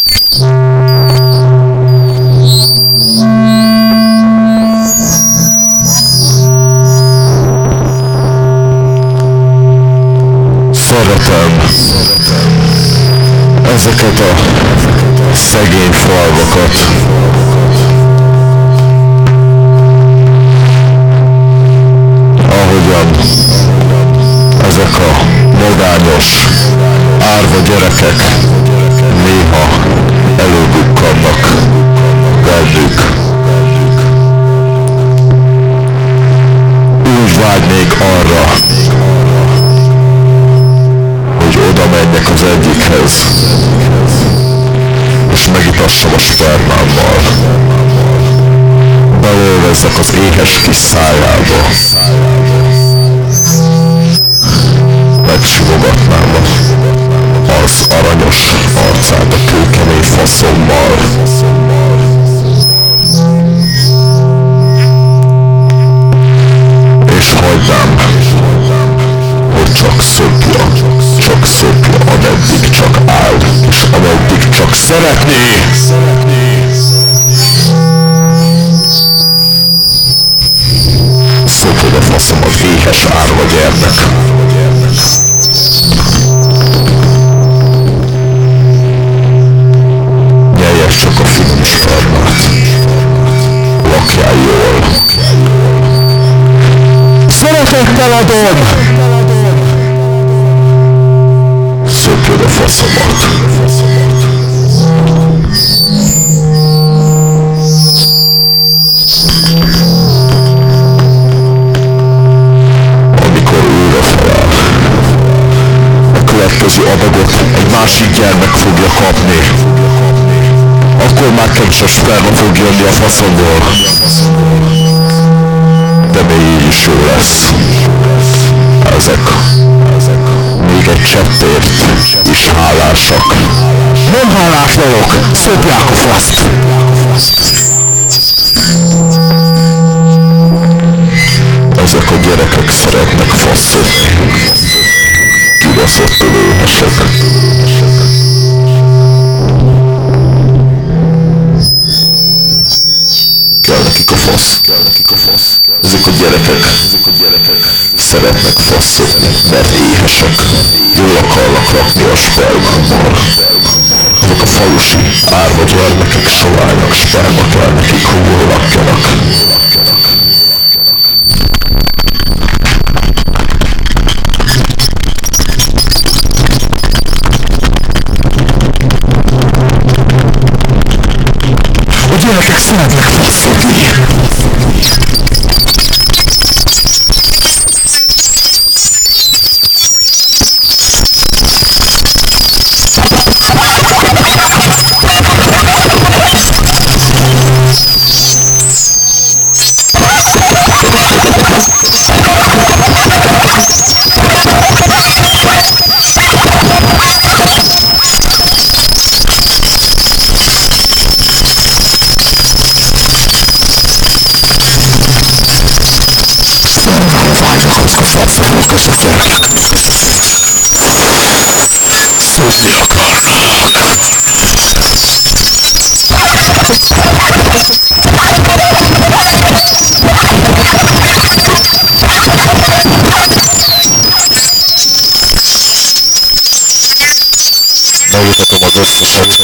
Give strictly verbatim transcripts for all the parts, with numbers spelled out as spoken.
Szeretem ezeket a szegény falvakat, ahogyan ezek a magányos, árva gyerekek néha előbukkannak bennük. Úgy vágynék arra, hogy oda menjek az egyikhez, és megitassam a spermámmal. Beölvezzek az éhes kis szájába. Megsimogatnám az aranyos arcát a kőkemény faszommal. És hagynám, hogy csak szopja, csak szopja, ameddig csak áll, és ameddig csak szeretné. Szopod a faszom az éhes árva gyermek. Nyeljes csak a finom spermát. Lakjál jól. Szeretettel adom! Szopjad a faszomat. Amikor újra feláll, a következő adagot egy másik gyermek fogja kapni. Akkor már kevesebb sperma fog jönni a faszomból. De még így is jó lesz. Ezek, még egy cseppért is hálásak. Nem hálás vagyok, szopják a faszt! Ezek a gyerekek szeretnek faszolni. Kibaszott éhesek. Kell nekik a fasz, kell nekik a fasz. Ezek a gyerekek, ezek a gyerekek szeretnek faszolni, mert éhesek. Jól akarnak rakni a spermámmal. Ezek a falusi árva gyermekek soványnak, sperma kell nekik, hogy jól lakjanak. A gyerekek szeretnek faszolni. Szólni akarnak. Megmutatom az összeset.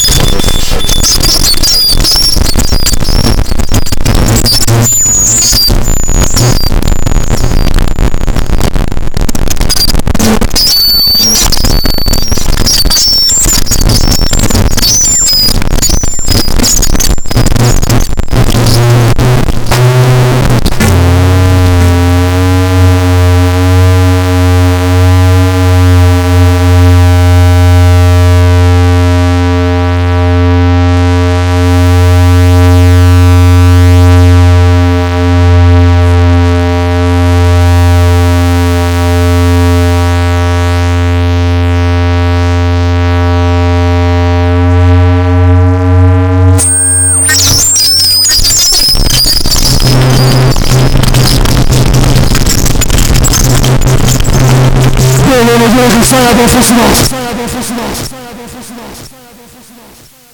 Szájában foszimat! Szájában foszimat! Szájában foszimat! Szájában foszimat!